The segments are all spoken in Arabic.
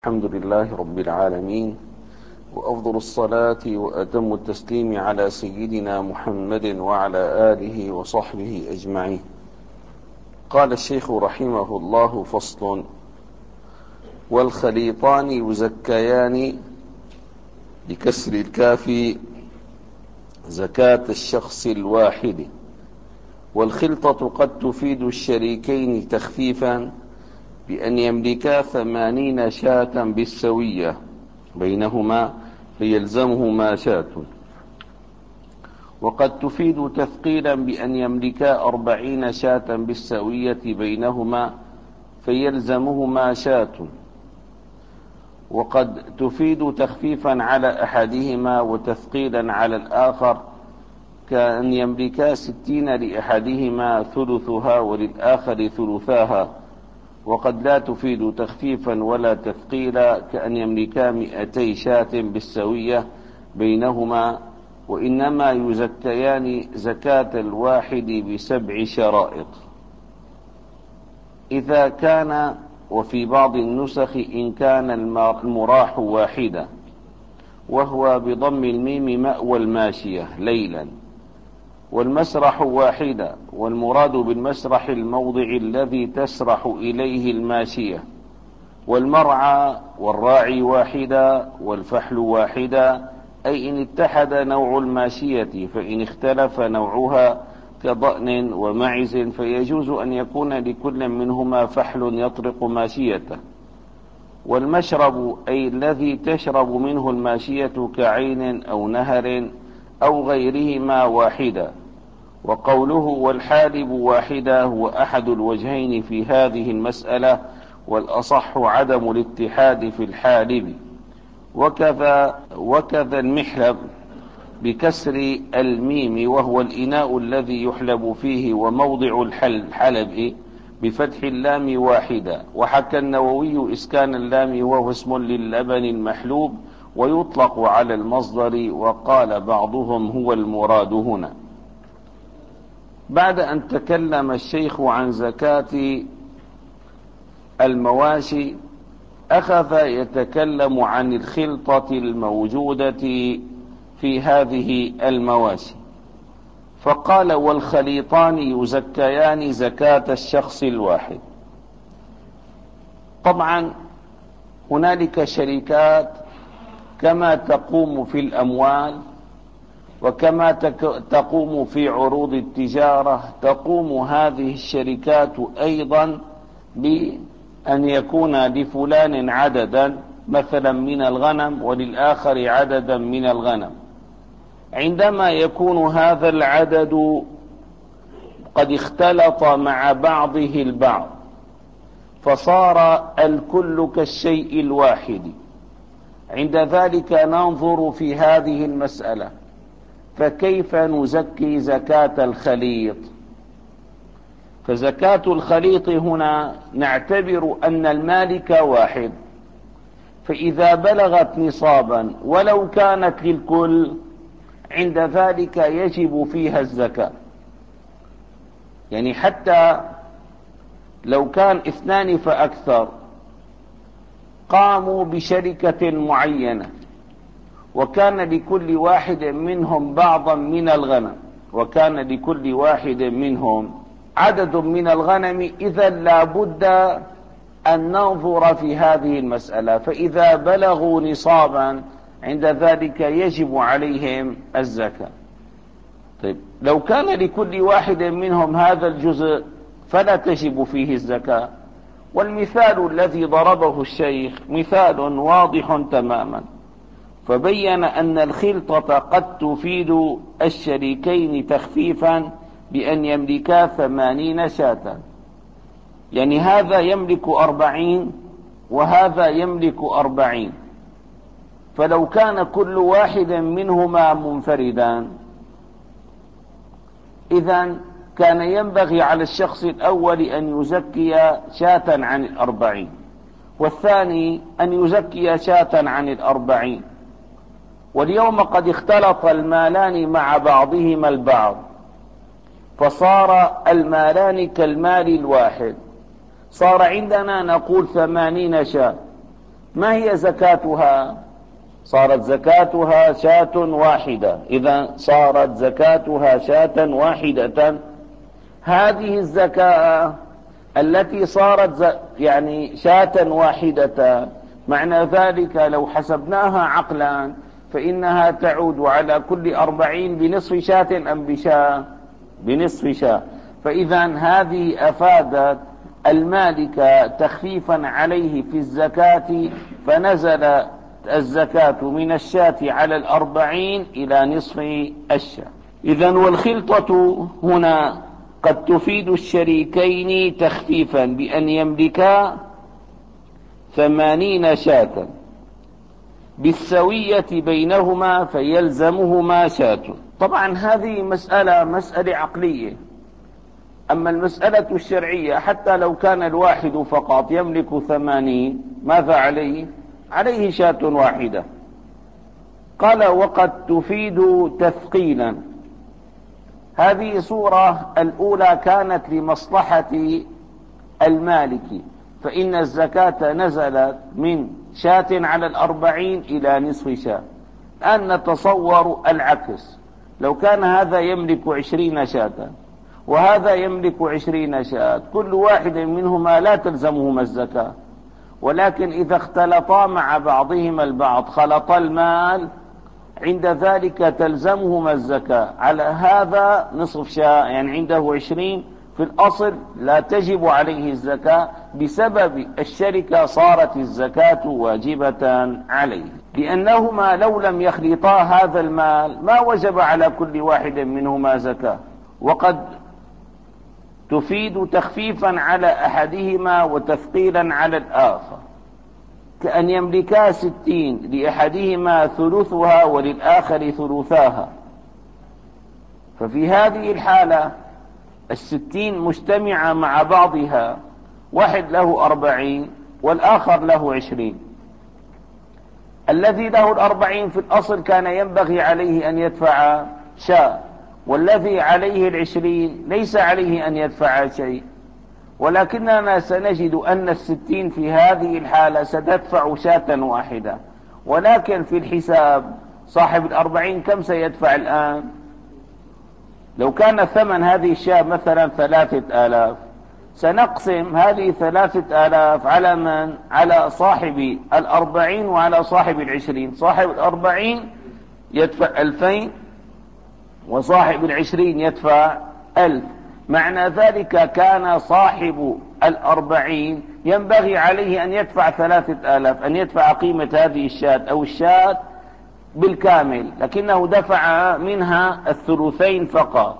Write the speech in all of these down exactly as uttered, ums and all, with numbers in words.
الحمد لله رب العالمين، وأفضل الصلاة وأتم التسليم على سيدنا محمد وعلى آله وصحبه أجمعين. قال الشيخ رحمه الله: فصل: والخليطان يزكيان بكسر الكاف زكاة الشخص الواحد، والخلطة قد تفيد الشريكين تخفيفا بأن يملكا ثمانين شاة بالسوية بينهما فيلزمهما شاة، وقد تفيد تثقيلا بأن يملكا أربعين شاة بالسوية بينهما فيلزمهما شاة، وقد تفيد تخفيفا على أحدهما وتثقيلا على الآخر، كأن يملكا ستين لأحدهما ثلثها وللآخر ثلثاها، وقد لا تفيد تخفيفا ولا تثقيلا، كأن يملكا مئتي شاة بالسوية بينهما، وإنما يزكيان زكاة الواحد بسبع شرائط. إذا كان، وفي بعض النسخ إن كان المراح واحدا، وهو بضم الميم مأوى الماشية ليلا، والمسرح واحدا، والمراد بالمسرح الموضع الذي تسرح إليه الماشية، والمرعى والراعي واحدا، والفحل واحدا، أي إن اتحد نوع الماشية، فإن اختلف نوعها كضأن ومعز فيجوز أن يكون لكل منهما فحل يطرق ماشيته. والمشرب أي الذي تشرب منه الماشية كعين أو نهر أو غيرهما واحدا. وقوله والحالب واحدة هو أحد الوجهين في هذه المسألة، والأصح عدم الاتحاد في الحالب. وكذا, وكذا المحلب بكسر الميم، وهو الإناء الذي يحلب فيه، وموضع الحلب بفتح اللام واحدة. وحكى النووي إسكان اللام وهو اسم للبن المحلوب، ويطلق على المصدر، وقال بعضهم هو المراد هنا. بعد أن تكلم الشيخ عن زكاة المواشي، أخذ يتكلم عن الخلطة الموجودة في هذه المواشي، فقال: والخليطان يزكيان زكاة الشخص الواحد. طبعا هنالك شركات كما تقوم في الأموال، وكما تقوم في عروض التجارة، تقوم هذه الشركات أيضا بأن يكون لفلان عددا مثلا من الغنم، وللآخر عددا من الغنم. عندما يكون هذا العدد قد اختلط مع بعضه البعض، فصار الكل كالشيء الواحد، عند ذلك ننظر في هذه المسألة: فكيف نزكي زكاة الخليط؟ فزكاة الخليط هنا نعتبر أن المالك واحد، فإذا بلغت نصابا ولو كانت للكل، عند ذلك يجب فيها الزكاة. يعني حتى لو كان اثنان فأكثر قاموا بشركة معينة، وكان لكل واحد منهم بعضا من الغنم، وكان لكل واحد منهم عدد من الغنم، إذا لا بد أن ننظر في هذه المسألة، فإذا بلغوا نصابا عند ذلك يجب عليهم الزكاة. طيب، لو كان لكل واحد منهم هذا الجزء فلا تجب فيه الزكاة. والمثال الذي ضربه الشيخ مثال واضح تماما، فبين أن الخلطة قد تفيد الشريكين تخفيفا بأن يملكا ثمانين شاة، يعني هذا يملك أربعين وهذا يملك أربعين، فلو كان كل واحد منهما منفردا، إذن كان ينبغي على الشخص الأول أن يزكي شاة عن الأربعين، والثاني أن يزكي شاة عن الأربعين. واليوم قد اختلط المالان مع بعضهما البعض، فصار المالان كالمال الواحد، صار عندنا نقول ثمانين شاة، ما هي زكاتها؟ صارت زكاتها شاة واحدة. إذا صارت زكاتها شاة واحدة. هذه الزكاة التي صارت يعني شاة واحدة، معنى ذلك لو حسبناها عقلا فإنها تعود على كل أربعين بنصف شاة أم بشاة؟ بنصف شاة. فإذا هذه أفادت المالك تخفيفا عليه في الزكاة، فنزل الزكاة من الشاة على الأربعين إلى نصف الشاة. إذا والخلطة هنا قد تفيد الشريكين تخفيفا بأن يملكا ثمانين شاة بالسوية بينهما فيلزمهما شاة. طبعا هذه مسألة مسألة عقلية. أما المسألة الشرعية حتى لو كان الواحد فقط يملك ثمانين، ماذا عليه؟ عليه شاة واحدة. قال وقد تفيد تثقيلا. هذه صورة الأولى كانت لمصلحة المالك، فإن الزكاة نزلت من شاة على الأربعين إلى نصف شاة. الآن نتصور العكس، لو كان هذا يملك عشرين شاة وهذا يملك عشرين شاة، كل واحد منهما لا تلزمهما الزكاة، ولكن إذا اختلطا مع بعضهما البعض خلط المال، عند ذلك تلزمهما الزكاة. على هذا نصف شاة، يعني عنده عشرين، في الأصل لا تجب عليه الزكاة، بسبب الشركة صارت الزكاة واجبة عليه، لأنهما لو لم يخلطا هذا المال ما وجب على كل واحد منهما زكاة. وقد تفيد تخفيفا على أحدهما وتثقيلا على الآخر، كأن يملكا ستين، لأحدهما ثلثها وللآخر ثلثاها. ففي هذه الحالة الستين مجتمعة مع بعضها، واحد له أربعين والآخر له عشرين. الذي له الأربعين في الأصل كان ينبغي عليه أن يدفع شاة، والذي عليه العشرين ليس عليه أن يدفع شيء، ولكننا سنجد أن الستين في هذه الحالة ستدفع شاة واحدة. ولكن في الحساب صاحب الأربعين كم سيدفع الآن؟ لو كان ثمن هذه الشاة مثلا ثلاثة آلاف، سنقسم هذه ثلاثة آلاف على من؟ على صاحب الأربعين وعلى صاحب العشرين. صاحب الأربعين يدفع ألفين وصاحب العشرين يدفع ألف. معنى ذلك كان صاحب الأربعين ينبغي عليه أن يدفع ثلاثة آلاف، أن يدفع قيمة هذه الشاة أو الشاة بالكامل، لكنه دفع منها الثلثين فقط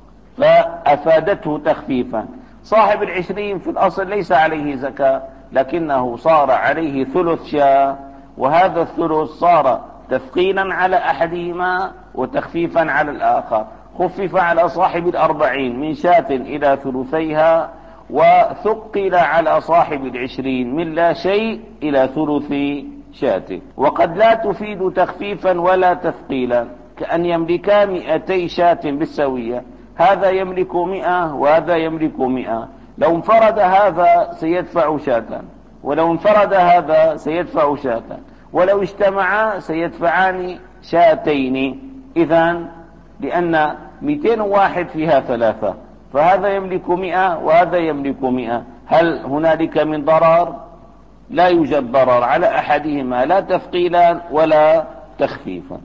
فأفادته تخفيفا. صاحب العشرين في الأصل ليس عليه زكاة، لكنه صار عليه ثلث شاة، وهذا الثلث صار تثقيلا على أحدهما وتخفيفا على الآخر. خفف على صاحب الأربعين من شاة إلى ثلثيها، وثقل على صاحب العشرين من لا شيء إلى ثلث شاة. وقد لا تفيد تخفيفا ولا تثقيلا، كأن يملكا مئتي شاة بالسوية، هذا يملك مئة وهذا يملك مئة. لو انفرد هذا سيدفع شاة، ولو انفرد هذا سيدفع شاة، ولو اجتمعا سيدفعان شاتين. إذن لأن مئتين واحد فيها ثلاثة، فهذا يملك مئة وهذا يملك مئة. هل هنالك من ضرر؟ لا يوجد ضرر على أحدهما، لا تثقيلا ولا تخفيفا.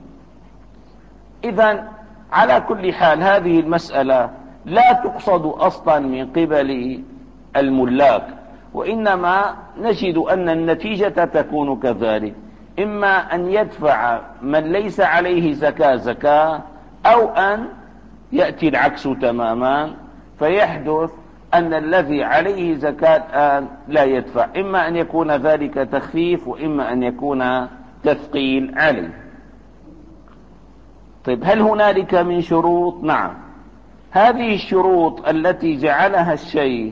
إذن على كل حال هذه المسألة لا تقصد أصلا من قبل الملاك، وإنما نجد أن النتيجة تكون كذلك، إما أن يدفع من ليس عليه زكاة زكاة، أو أن يأتي العكس تماما، فيحدث أن الذي عليه زكاة الآن لا يدفع، إما أن يكون ذلك تخفيف وإما أن يكون تثقيل عليه. طيب هل هنالك من شروط؟ نعم، هذه الشروط التي جعلها الشيخ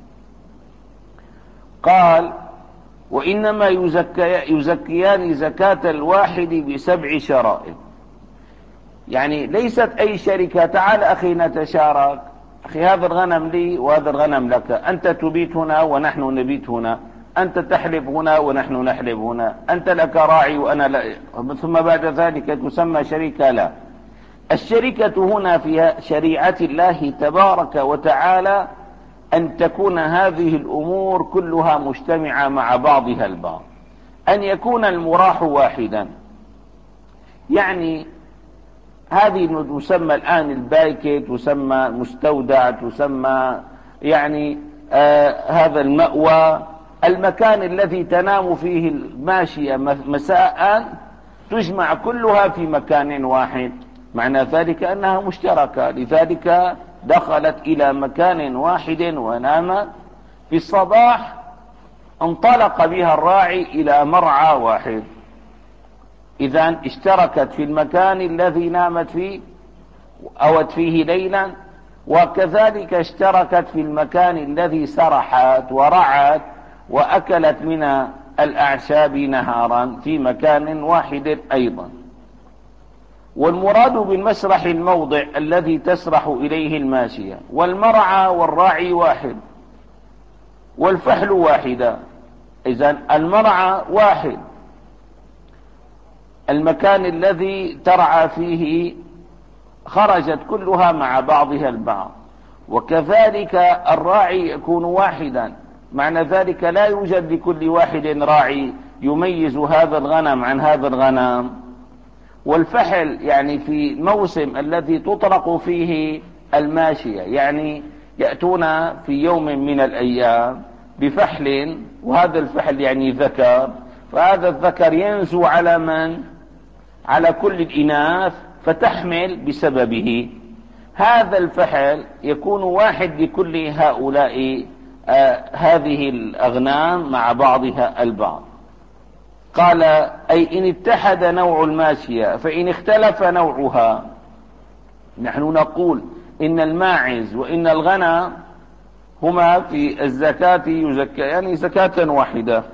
قال وإنما يزكي يزكيان زكاة الواحد بسبع شرائط. يعني ليست أي شركة تعال أخي نتشارك، أخي هذا الغنم لي وهذا الغنم لك، أنت تبيت هنا ونحن نبيت هنا، أنت تحلب هنا ونحن نحلب هنا، أنت لك راعي وأنا لا، ثم بعد ذلك تسمى شركة؟ لا. الشركة هنا في شريعة الله تبارك وتعالى أن تكون هذه الأمور كلها مجتمعة مع بعضها البعض، أن يكون المراح واحدا. يعني هذه تسمى الآن البايكة، تسمى مستودع، تسمى يعني آه هذا المأوى، المكان الذي تنام فيه الماشية مساء، تجمع كلها في مكان واحد، معنى ذلك أنها مشتركة، لذلك دخلت إلى مكان واحد ونام. في الصباح انطلق بها الراعي إلى مرعى واحد، إذن اشتركت في المكان الذي نامت فيه أوت فيه ليلا، وكذلك اشتركت في المكان الذي سرحت ورعت وأكلت من الأعشاب نهارا في مكان واحد أيضا. والمراد بالمسرح الموضع الذي تسرح إليه الماشية، والمرعى والراعي واحد، والفحل واحدة. إذن المرعى واحد، المكان الذي ترعى فيه خرجت كلها مع بعضها البعض، وكذلك الراعي يكون واحدا، معنى ذلك لا يوجد لكل واحد راعي يميز هذا الغنم عن هذا الغنم. والفحل يعني في الموسم الذي تطرق فيه الماشية، يعني يأتون في يوم من الأيام بفحل، وهذا الفحل يعني ذكر، فهذا الذكر ينزو على من؟ على كل الإناث فتحمل بسببه. هذا الفحل يكون واحد لكل هؤلاء آه هذه الأغنام مع بعضها البعض. قال أي إن اتحد نوع الماشية فإن اختلف نوعها. نحن نقول إن الماعز وإن الغنم هما في الزكاة يزكى يعني زكاة واحدة،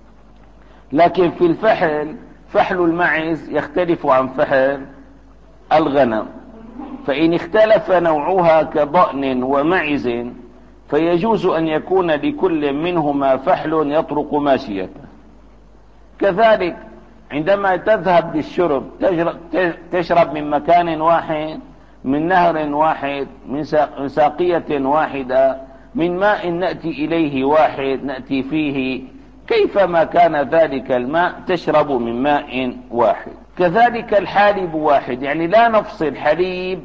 لكن في الفحل فحل الماعز يختلف عن فحل الغنم، فإن اختلف نوعها كضأن ومعز فيجوز أن يكون لكل منهما فحل يطرق ماشيته. كذلك عندما تذهب للشرب تشرب من مكان واحد، من نهر واحد، من ساقية واحدة، من ماء نأتي إليه واحد نأتي فيه، كيفما كان ذلك الماء تشرب من ماء واحد. كذلك الحالب واحد، يعني لا نفصل حليب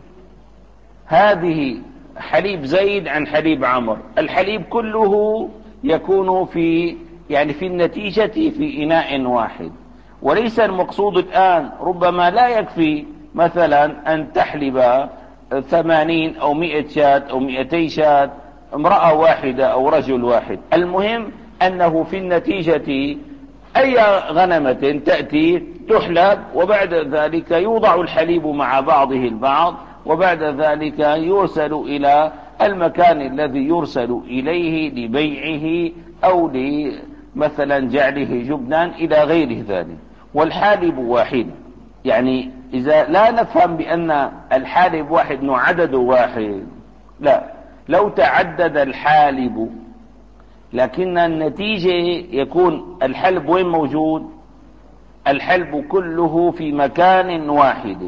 هذه حليب زيد عن حليب عمر، الحليب كله يكون في يعني في النتيجة في إناء واحد. وليس المقصود الآن، ربما لا يكفي مثلا أن تحلب ثمانين أو مئة شاة أو مئتي شاة امرأة واحدة أو رجل واحد، المهم أنه في النتيجة أي غنمة تأتي تحلب، وبعد ذلك يوضع الحليب مع بعضه البعض، وبعد ذلك يرسل إلى المكان الذي يرسل إليه لبيعه أو مثلا جعله جبنا إلى غير ذلك. والحالب واحد، يعني إذا لا نفهم بأن الحالب واحد إنه عدد واحد، لا، لو تعدد الحالب لكن النتيجة يكون الحلب وين موجود؟ الحلب كله في مكان واحد.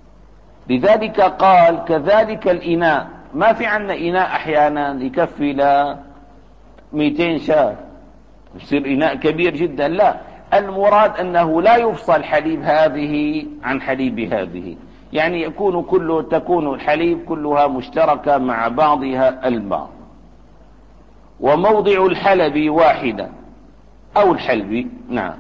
لذلك قال كذلك الإناء، ما في عنا إناء أحيانا يكفي ل مئتين شاة يصير إناء كبير جدا، لا، المراد أنه لا يفصل حليب هذه عن حليب هذه، يعني يكون كله تكون الحليب كلها مشتركة مع بعضها البعض. وموضع الحلب واحدا أو الحلب، نعم.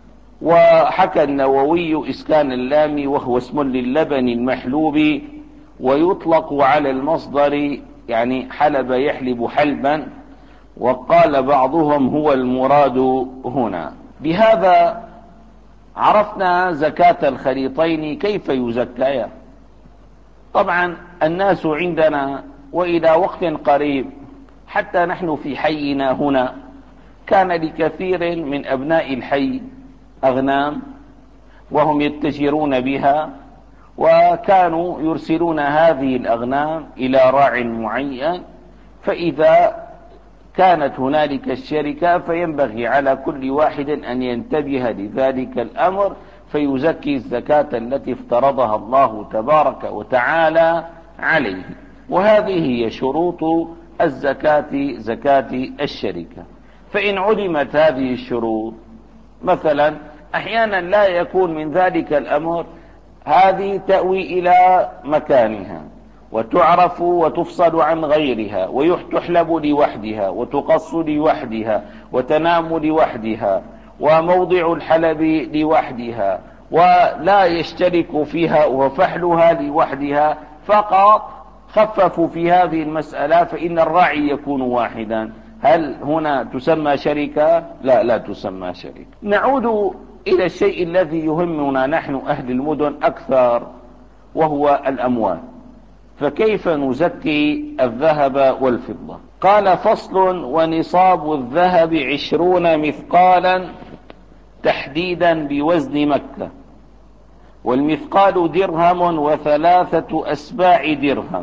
وحكى النووي إسكان اللام وهو اسم للبن المحلوب، ويطلق على المصدر يعني حلب يحلب حلبا، وقال بعضهم هو المراد هنا. بهذا عرفنا زكاة الخليطين كيف يزكيان. طبعا الناس عندنا وإلى وقت قريب حتى نحن في حينا هنا كان لكثير من أبناء الحي أغنام وهم يتجرون بها، وكانوا يرسلون هذه الأغنام إلى راع معين، فإذا كانت هنالك الشركة، فينبغي على كل واحد أن ينتبه لذلك الأمر فيزكي الزكاة التي افترضها الله تبارك وتعالى عليه. وهذه هي شروط الزكاة، زكاة الشركة. فإن علمت هذه الشروط، مثلا أحيانا لا يكون من ذلك الأمر هذه تأوي إلى مكانها وتعرف وتفصل عن غيرها، وتحلب لوحدها وتقص لوحدها وتنام لوحدها، وموضع الحلب لوحدها، ولا يشترك فيها وفحلها لوحدها فقط، خففوا في هذه المسألة فإن الراعي يكون واحدا. هل هنا تسمى شركة؟ لا، لا تسمى شركة. نعود إلى الشيء الذي يهمنا نحن أهل المدن أكثر، وهو الأموال. فكيف نزكي الذهب والفضة؟ قال: فصل: ونصاب الذهب عشرون مثقالا تحديدا بوزن مكة، والمثقال درهم وثلاثة أسباع درهم،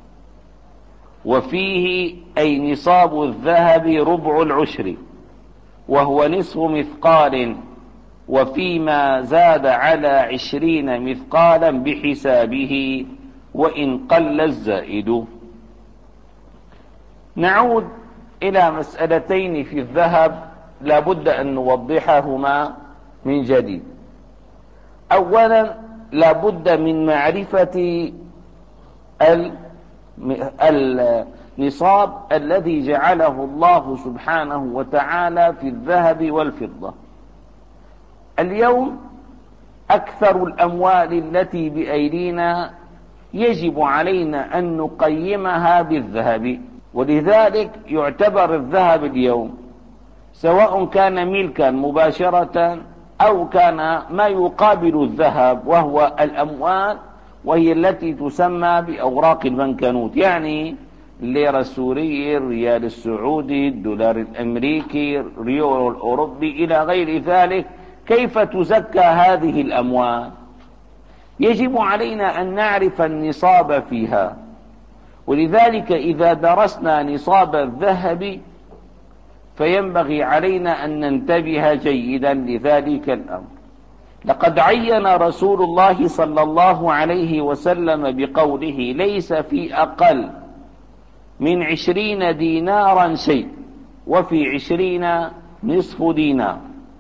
وفيه أي نصاب الذهب ربع العشر، وهو نصف مثقال، وفيما زاد على عشرين مثقالا بحسابه، وإن قل الزائد. نعود إلى مسألتين في الذهب لا بد أن نوضحهما من جديد. أولا، لا بد من معرفة النصاب الذي جعله الله سبحانه وتعالى في الذهب والفضة. اليوم أكثر الأموال التي بأيدينا يجب علينا أن نقيمها بالذهب، ولذلك يعتبر الذهب اليوم سواء كان ملكا مباشرة أو كان ما يقابل الذهب وهو الأموال، وهي التي تسمى بأوراق البنكنوت، يعني الليرة السورية، الريال السعودي، الدولار الأمريكي، اليورو الأوروبي إلى غير ذلك. كيف تزكى هذه الأموال؟ يجب علينا أن نعرف النصاب فيها، ولذلك إذا درسنا نصاب الذهب فينبغي علينا أن ننتبه جيدا لذلك الأمر. لقد عين رسول الله صلى الله عليه وسلم بقوله: ليس في أقل من عشرين دينارا شيء، وفي عشرين نصف دينار.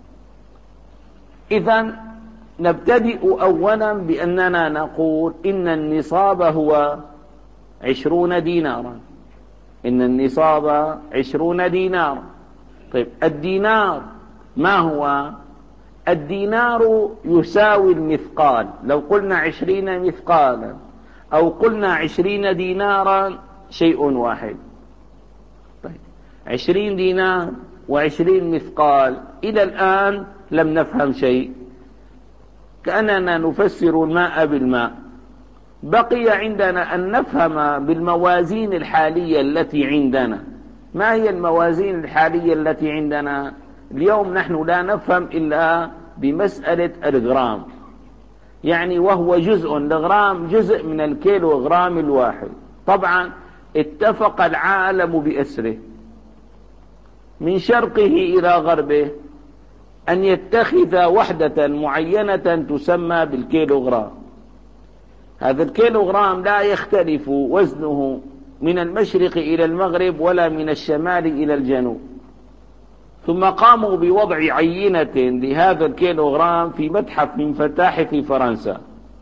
إذن نبتدئ أولا بأننا نقول إن النصاب هو عشرون دينارا، إن النصاب عشرون دينارا. طيب، الدينار ما هو؟ الدينار يساوي المثقال. لو قلنا عشرين مثقالا أو قلنا عشرين دينارا شيء واحد. طيب، عشرين دينار وعشرين مثقال، إلى الآن لم نفهم شيء، كأننا نفسر الماء بالماء. بقي عندنا أن نفهم بالموازين الحالية التي عندنا. ما هي الموازين الحالية التي عندنا؟ اليوم نحن لا نفهم إلا بمسألة الغرام، يعني وهو جزء، الغرام جزء من الكيلو غرام الواحد. طبعا اتفق العالم بأسره من شرقه إلى غربه أن يتخذ وحدة معينة تسمى بالكيلوغرام. هذا الكيلوغرام لا يختلف وزنه من المشرق إلى المغرب ولا من الشمال إلى الجنوب. ثم قاموا بوضع عينة لهذا الكيلوغرام في متحف من متاحف فرنسا،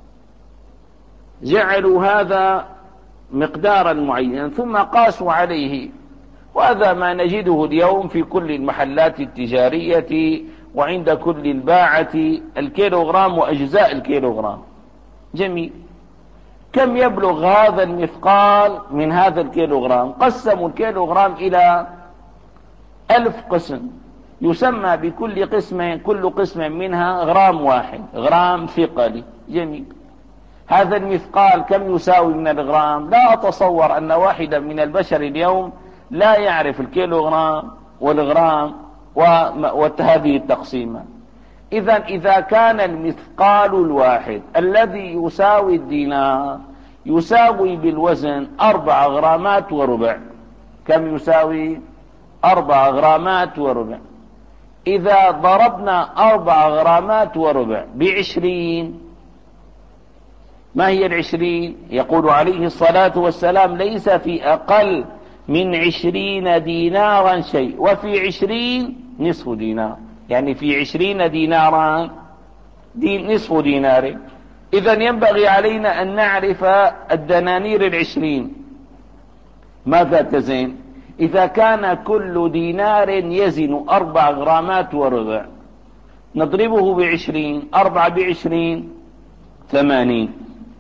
جعلوا هذا مقدارا معينا ثم قاسوا عليه، وهذا ما نجده اليوم في كل المحلات التجارية وعند كل الباعة، الكيلوغرام وأجزاء الكيلوغرام. جميل. كم يبلغ هذا المثقال من هذا الكيلوغرام؟ قسموا الكيلوغرام إلى ألف قسم، يسمى بكل قسم كل قسم منها غرام واحد، غرام ثقلي. جميل. هذا المثقال كم يساوي من الغرام؟ لا أتصور أن واحدا من البشر اليوم لا يعرف الكيلوغرام والغرام وهذه التقسيمة. إذا إذا كان المثقال الواحد الذي يساوي الدينار يساوي بالوزن أربع غرامات وربع، كم يساوي؟ أربع غرامات وربع. إذا ضربنا أربع غرامات وربع بعشرين، ما هي العشرين؟ يقول عليه الصلاة والسلام: ليس في أقل من عشرين دينارا شيء، وفي عشرين نصف دينار، يعني في عشرين دينارا دين نصف دينار. إذا ينبغي علينا أن نعرف الدنانير العشرين ماذا تزن. إذا كان كل دينار يزن أربع غرامات وربع، نضربه بعشرين، أربعة بعشرين ثمانين.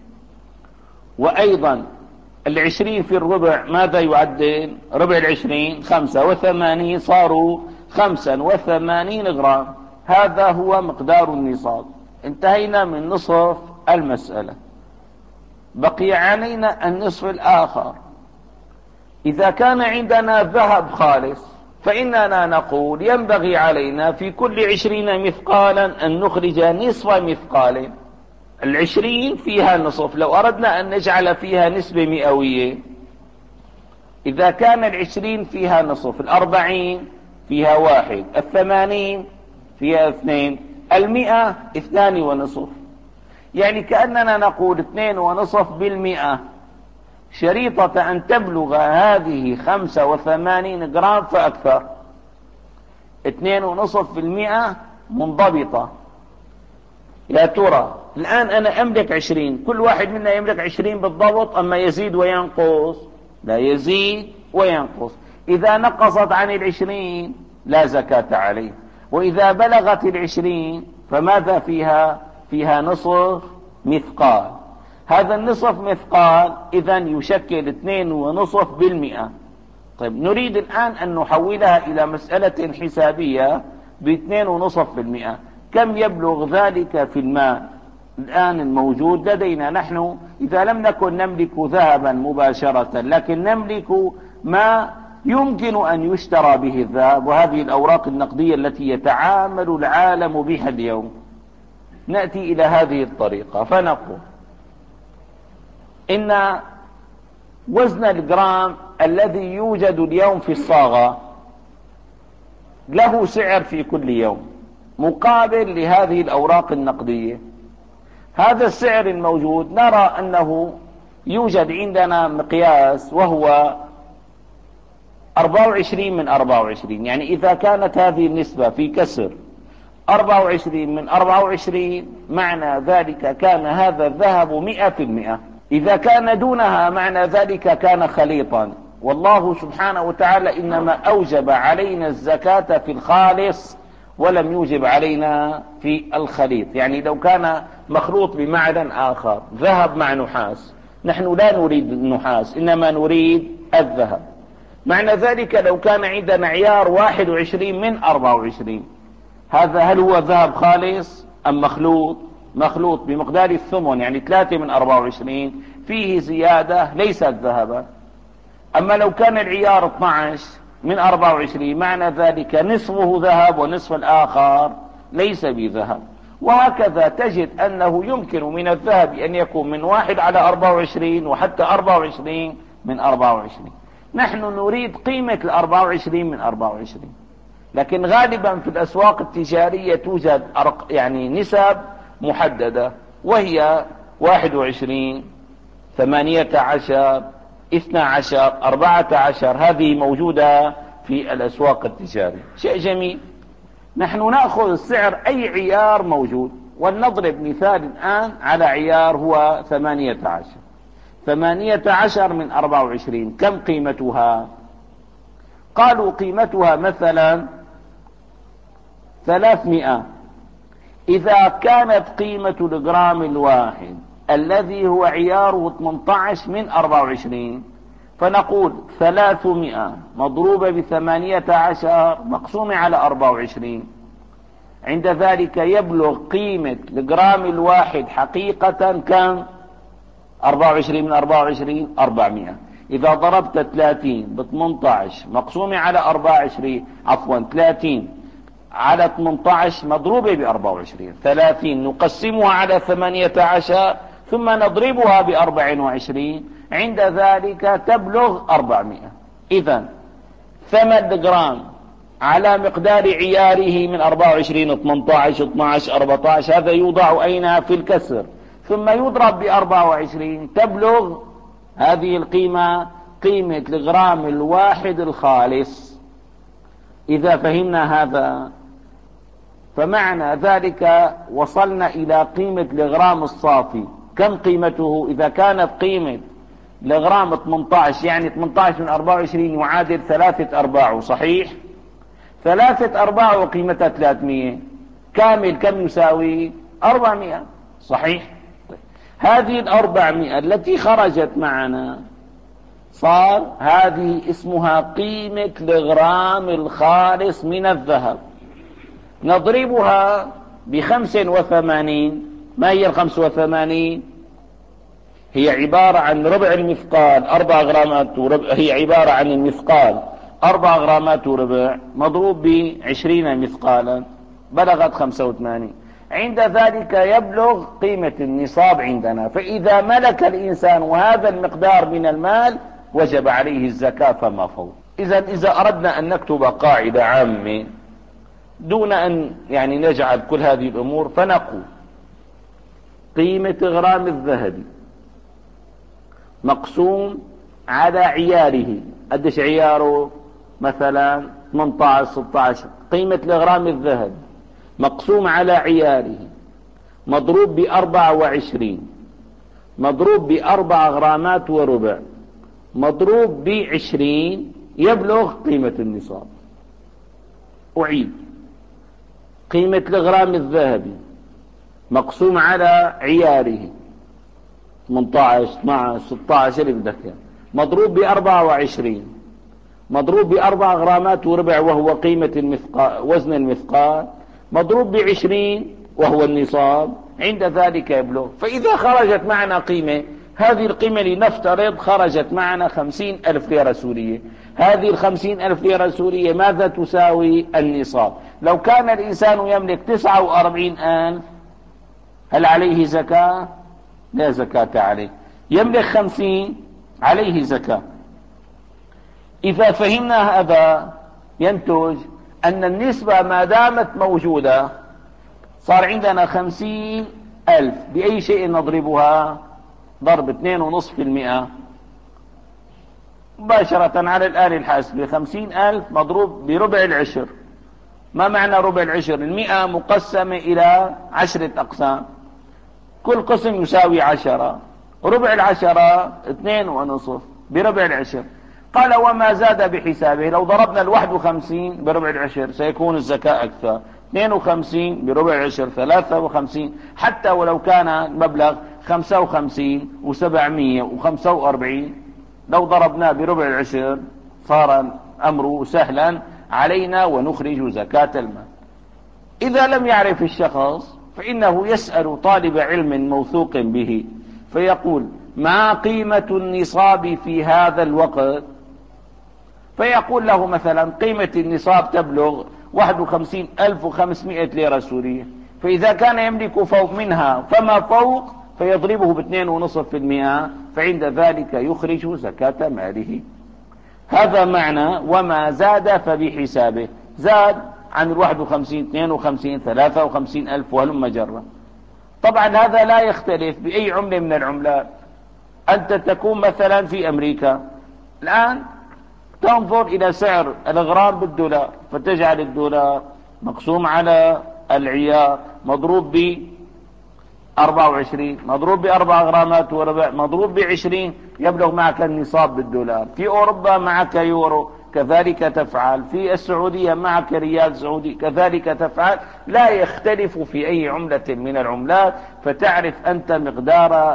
وأيضا العشرين في الربع ماذا يعدل؟ ربع العشرين خمسة وثمانين، صاروا خمسا وثمانين غرام. هذا هو مقدار النصاب. انتهينا من نصف المسألة، بقي علينا النصف الآخر. إذا كان عندنا ذهب خالص فإننا نقول ينبغي علينا في كل عشرين مثقالا أن نخرج نصف مثقال. العشرين فيها نصف، لو أردنا أن نجعل فيها نسبة مئوية، إذا كان العشرين فيها نصف، الأربعين فيها واحد، الثمانين فيها اثنين، المئة اثنان ونصف. يعني كأننا نقول اثنين ونصف بالمئة، شريطة أن تبلغ هذه خمسة وثمانين جرام فأكثر. اثنين ونصف بالمئة منضبطة. يا ترى الآن أنا أملك عشرين، كل واحد منا يملك عشرين بالضبط، أما يزيد وينقص؟ لا يزيد وينقص. إذا نقصت عن العشرين لا زكاة عليه، وإذا بلغت العشرين فماذا فيها؟ فيها نصف مثقال. هذا النصف مثقال إذا يشكل اثنين ونصف بالمئة. طيب نريد الآن أن نحولها إلى مسألة حسابية باثنين ونصف بالمئة. كم يبلغ ذلك في المال الآن الموجود لدينا؟ نحن إذا لم نكن نملك ذهبا مباشرة، لكن نملك ما يمكن أن يشترى به الذهب، وهذه الأوراق النقدية التي يتعامل العالم بها اليوم. نأتي إلى هذه الطريقة فنقول إن وزن الجرام الذي يوجد اليوم في الصاغة له سعر في كل يوم مقابل لهذه الأوراق النقدية. هذا السعر الموجود نرى أنه يوجد عندنا مقياس وهو أربعة وعشرين من أربعة وعشرين. يعني إذا كانت هذه النسبة في كسر أربعة وعشرين من أربعة وعشرين، معنى ذلك كان هذا الذهب مئة في المئة. إذا كان دونها معنى ذلك كان خليطا. والله سبحانه وتعالى إنما أوجب علينا الزكاة في الخالص ولم يوجب علينا في الخليط. يعني لو كان مخلوط بمعدن آخر، ذهب مع نحاس، نحن لا نريد النحاس إنما نريد الذهب. معنى ذلك لو كان عندنا عيار واحد وعشرين من أربعة وعشرين، هذا هل هو ذهب خالص أم مخلوط؟ مخلوط بمقدار الثمن، يعني ثلاثة من أربعة وعشرين فيه زيادة ليست ذهبا. أما لو كان العيار اثني عشر من أربعة وعشرين معنى ذلك نصفه ذهب ونصف الآخر ليس بذهب. وهكذا تجد أنه يمكن من الذهب أن يكون من واحد على أربعة وعشرين وحتى أربعة وعشرين من أربعة وعشرين. نحن نريد قيمة الأربعة وعشرين من أربعة وعشرين، لكن غالبا في الأسواق التجارية توجد يعني نسب محددة، وهي واحد وعشرين، ثمانية عشر، اثنى عشر، أربعة عشر. هذه موجودة في الأسواق التجارية. شيء جميل. نحن نأخذ السعر أي عيار موجود، ولنضرب مثال الآن على عيار هو ثمانية عشر. ثمانية عشر من أربعة وعشرين كم قيمتها؟ قالوا قيمتها مثلا ثلاثمائة. إذا كانت قيمة الجرام الواحد الذي هو عياره ثمانية عشر من أربعة وعشرين، فنقول ثلاثمائة مضروبة بثمانية عشر مقسومة على أربعة وعشرين. عند ذلك يبلغ قيمة الجرام الواحد حقيقة كم؟ أربعة وعشرين من أربعة وعشرين أربعمائة. إذا ضربت ثلاثين ب ثمانية عشر مقسومة على أربعة وعشرين، عفوا ثلاثين على ثمانية عشر مضروبة ب أربعة وعشرين، ثلاثين نقسمها على ثمانية عشر ثم نضربها ب أربعة وعشرين، عند ذلك تبلغ أربعمائة. إذن ثمانية جرام على مقدار عياره من أربعة وعشرين ثمانية عشر اثني عشر أربعة عشر، هذا يوضع أين؟ في الكسر، ثم يضرب ب أربعة وعشرين، تبلغ هذه القيمة قيمة الغرام الواحد الخالص. إذا فهمنا هذا فمعنى ذلك وصلنا إلى قيمة الغرام الصافي. كم قيمته؟ إذا كانت قيمة الغرام ثمانية عشر، يعني ثمانية عشر من أربعة وعشرين يعادل ثلاثة أرباع، صحيح؟ ثلاثة أرباع وقيمتها ثلاثمائة، كامل كم يساوي؟ أربعمائة، صحيح؟ هذه الأربعمائة التي خرجت معنا صار هذه اسمها قيمة الغرام الخالص من الذهب. نضربها بخمس وثمانين. ما هي الخمس وثمانين؟ هي عبارة عن ربع المثقال، أربع غرامات وربع، هي عبارة عن المثقال أربع غرامات وربع مضروب بعشرين مثقالا، بلغت خمسة وثمانين. عند ذلك يبلغ قيمة النصاب عندنا. فإذا ملك الإنسان هذا المقدار من المال وجب عليه الزكاة فما فوق. إذا إذا أردنا أن نكتب قاعدة عامة دون أن يعني نجعل كل هذه الأمور، فنقول قيمة غرام الذهب مقسوم على عياره. قديش عياره؟ مثلا ثمانية عشر ستة عشر. قيمة الغرام الذهب مقسوم على عياره مضروب بأربعة وعشرين مضروب بأربع غرامات وربع مضروب بعشرين يبلغ قيمة النصاب. أعيد: قيمة الغرام الذهبي مقسوم على عياره ثمانية عشر اثني عشر ستة عشر بدك مضروب بأربعة وعشرين مضروب بأربع غرامات وربع وهو قيمة المثقال وزن المثقال مضروب بعشرين وهو النصاب. عند ذلك يبلغ. فإذا خرجت معنا قيمة، هذه القيمة لنفترض خرجت معنا خمسين ألف ليرة سورية، هذه الخمسين ألف ليرة سورية ماذا تساوي؟ النصاب. لو كان الإنسان يملك تسعة وأربعين ألف هل عليه زكاة؟ لا زكاة عليه. يملك خمسين عليه زكاة. إذا فهمنا هذا ينتج أن النسبة ما دامت موجودة صار عندنا خمسين ألف. بأي شيء نضربها؟ ضرب اثنين ونصف في المئة مباشرة على الآلة الحاسبة. خمسين ألف مضروب بربع العشر. ما معنى ربع العشر؟ المئة مقسمة إلى عشرة أقسام، كل قسم يساوي عشرة، ربع العشرة اثنين ونصف بربع العشر. قال وما زاد بحسابه. لو ضربنا الواحد وخمسين بربع العشر سيكون الزكاة أكثر، اثنين وخمسين بربع العشر ثلاثة وخمسين، حتى ولو كان المبلغ خمسة وخمسين وسبعمية وخمسة وأربعين لو ضربناه بربع العشر صار أمره سهلا علينا ونخرج زكاة المال. إذا لم يعرف الشخص فإنه يسأل طالب علم موثوق به فيقول ما قيمة النصاب في هذا الوقت؟ فيقول له مثلا قيمة النصاب تبلغ واحد وخمسين ألف وخمسمائة ليرة سورية. فإذا كان يملك فوق منها فما فوق فيضربه باثنين ونصف في المئة، فعند ذلك يخرج زكاة ماله. هذا معنى وما زاد فبحسابه. زاد عن الواحد وخمسين اثنين وخمسين ثلاثة وخمسين ألف وهلم جرا. طبعا هذا لا يختلف بأي عملة من العملات. أنت تكون مثلا في أمريكا الآن تنظر إلى سعر الغرام بالدولار، فتجعل الدولار مقسوم على العيار مضروب ب أربعة وعشرين مضروب بأربع غرامات وربع مضروب بعشرين يبلغ معك النصاب بالدولار. في أوروبا معك يورو كذلك تفعل، في السعودية معك ريال سعودي كذلك تفعل. لا يختلف في أي عملة من العملات، فتعرف أنت مقدار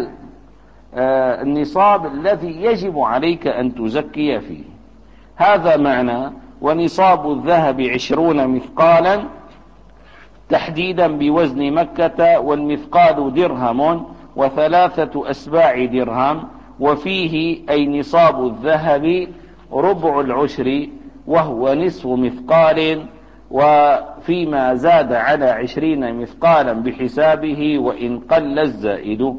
النصاب الذي يجب عليك أن تزكي فيه. هذا معنى ونصاب الذهب عشرون مثقالا تحديدا بوزن مكة، والمثقال درهم وثلاثة أسباع درهم، وفيه أي نصاب الذهب ربع العشر وهو نصف مثقال، وفيما زاد على عشرين مثقالا بحسابه وإن قل الزائد.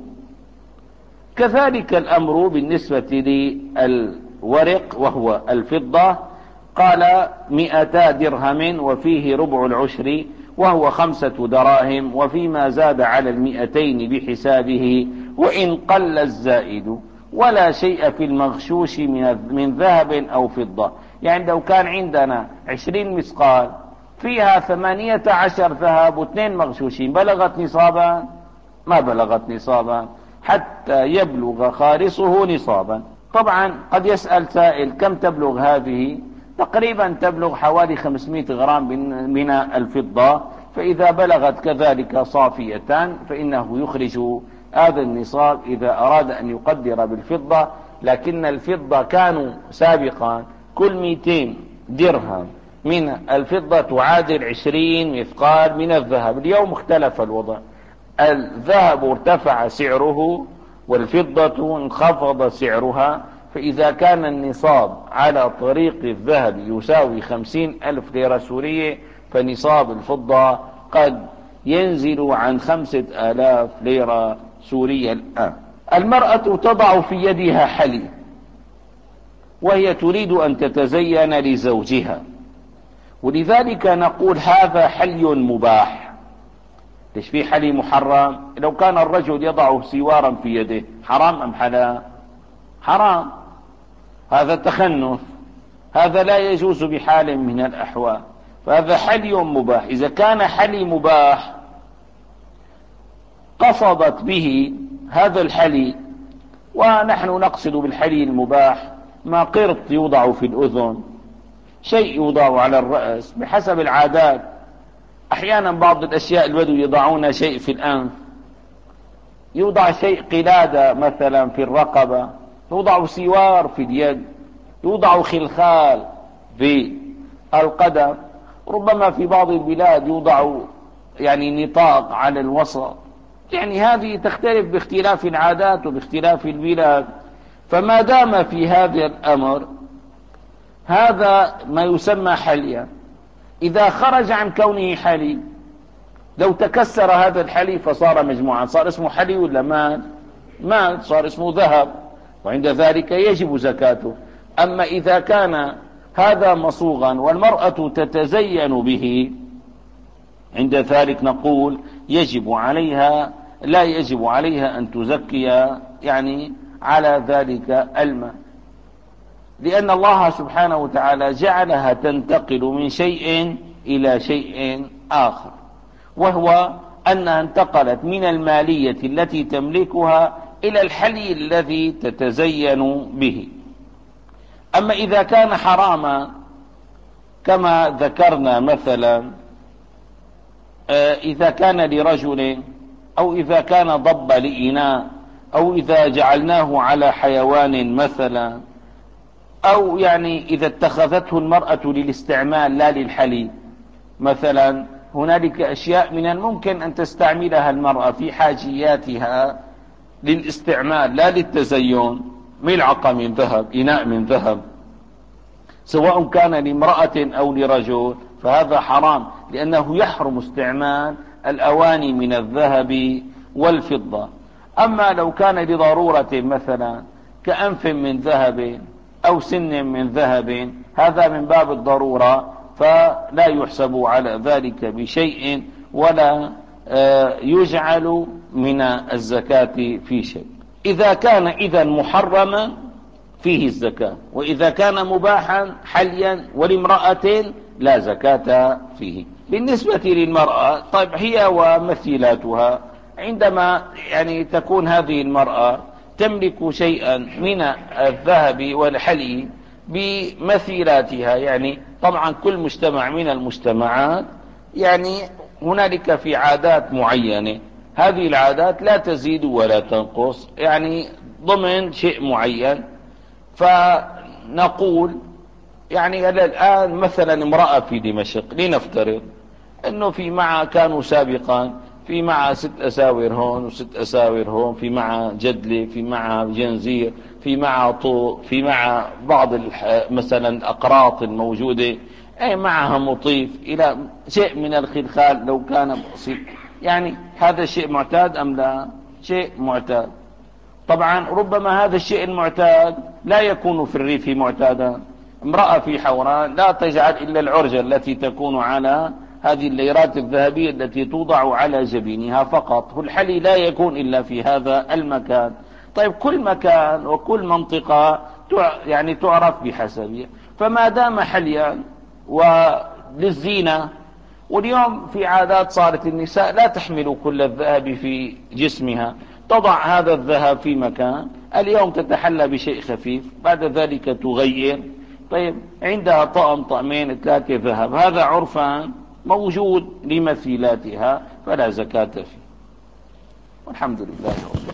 كذلك الأمر بالنسبة للورق وهو الفضة. قال مئتا درهم وفيه ربع العشر وهو خمسة دراهم، وفيما زاد على المئتين بحسابه وإن قل الزائد، ولا شيء في المغشوش من ذهب أو فضة. يعني لو كان عندنا عشرين مثقال فيها ثمانية عشر ذهب واثنين مغشوشين، بلغت نصابا؟ ما بلغت نصابا حتى يبلغ خالصه نصابا. طبعا قد يسأل سائل كم تبلغ هذه؟ تقريبا تبلغ حوالي خمسمائة غرام من الفضة، فإذا بلغت كذلك صافية فإنه يخرج هذا النصاب إذا أراد أن يقدر بالفضة. لكن الفضة كانوا سابقا كل مئتين درهم من الفضة تعادل عشرين مثقال من الذهب. اليوم اختلف الوضع، الذهب ارتفع سعره والفضة انخفض سعرها، فإذا كان النصاب على طريق الذهب يساوي خمسين ألف ليرة سورية، فنصاب الفضة قد ينزل عن خمسة آلاف ليرة سورية الآن. المرأة تضع في يدها حلي وهي تريد أن تتزين لزوجها، ولذلك نقول هذا حلي مباح. ليش في حلي محرم؟ لو كان الرجل يضع سوارا في يده حرام أم حلال؟ حرام، هذا تخنث، هذا لا يجوز بحال من الأحوال، فهذا حلي مباح. إذا كان حلي مباح قصدت به هذا الحلي، ونحن نقصد بالحلي المباح ما قرط يوضع في الأذن، شيء يوضع على الرأس بحسب العادات. أحيانا بعض الأشياء البدو يضعون شيء في الأنف، يوضع شيء قلادة مثلا في الرقبة، يوضع سوار في اليد، يوضع خلخال في القدم، ربما في بعض البلاد يوضع يعني نطاق على الوسط. يعني هذه تختلف باختلاف العادات وباختلاف البلاد. فما دام في هذا الأمر هذا ما يسمى حليا. إذا خرج عن كونه حلي، لو تكسر هذا الحلي فصار مجموعا، صار اسمه حلي ولا مال؟ مال، صار اسمه ذهب، وعند ذلك يجب زكاته. أما إذا كان هذا مصوغا والمرأة تتزين به، عند ذلك نقول يجب عليها، لا يجب عليها أن تزكي يعني على ذلك المال، لأن الله سبحانه وتعالى جعلها تنتقل من شيء إلى شيء آخر، وهو أنها انتقلت من المالية التي تملكها إلى الحلي الذي تتزين به. أما إذا كان حراما كما ذكرنا مثلا إذا كان لرجل، أو إذا كان ضب لإناء، أو إذا جعلناه على حيوان مثلا، أو يعني إذا اتخذته المرأة للاستعمال لا للحلي مثلا، هنالك أشياء من الممكن أن تستعملها المرأة في حاجياتها للاستعمال لا للتزين، ملعقة من ذهب، إناء من ذهب، سواء كان لامرأة أو لرجل، فهذا حرام، لأنه يحرم استعمال الأواني من الذهب والفضة. أما لو كان لضرورة مثلا كأنف من ذهب أو سن من ذهب، هذا من باب الضرورة، فلا يحسب على ذلك بشيء ولا يجعل من الزكاة في شيء. إذا كان إذا محرما فيه الزكاة، وإذا كان مباحا حليا ولامرأة لا زكاة فيه. بالنسبة للمرأة، طيب هي ومثيلاتها، عندما يعني تكون هذه المرأة تملك شيئا من الذهب والحلي بمثيلاتها، يعني طبعا كل مجتمع من المجتمعات يعني هنالك في عادات معينة، هذه العادات لا تزيد ولا تنقص، يعني ضمن شيء معين. فنقول يعني الآن مثلا امرأة في دمشق، لنفترض انه في معها كانوا سابقا في معها ست اساور هون وست اساور هون، في معها جدلة، في معها جنزير، في معها طوق، في معها بعض مثلا الاقراط الموجودة، اي معها مطيف الى شيء من الخلخال لو كان بسيط. يعني هذا شيء معتاد ام لا؟ شيء معتاد. طبعا ربما هذا الشيء المعتاد لا يكون في الريف معتادا، امرأة في حوران لا تجعل إلا العرجة التي تكون على هذه الليرات الذهبية التي توضع على جبينها فقط. والحلي لا يكون إلا في هذا المكان. طيب كل مكان وكل منطقة يعني تعرف بحسبها. فما دام حليا وللزينة، واليوم في عادات صارت النساء لا تحمل كل الذهب في جسمها، تضع هذا الذهب في مكان، اليوم تتحلى بشيء خفيف، بعد ذلك تغير. طيب عندها طقم طقمين ثلاثة ذهب، هذا عرفا موجود لمثيلاتها فلا زكاة فيه. والحمد لله.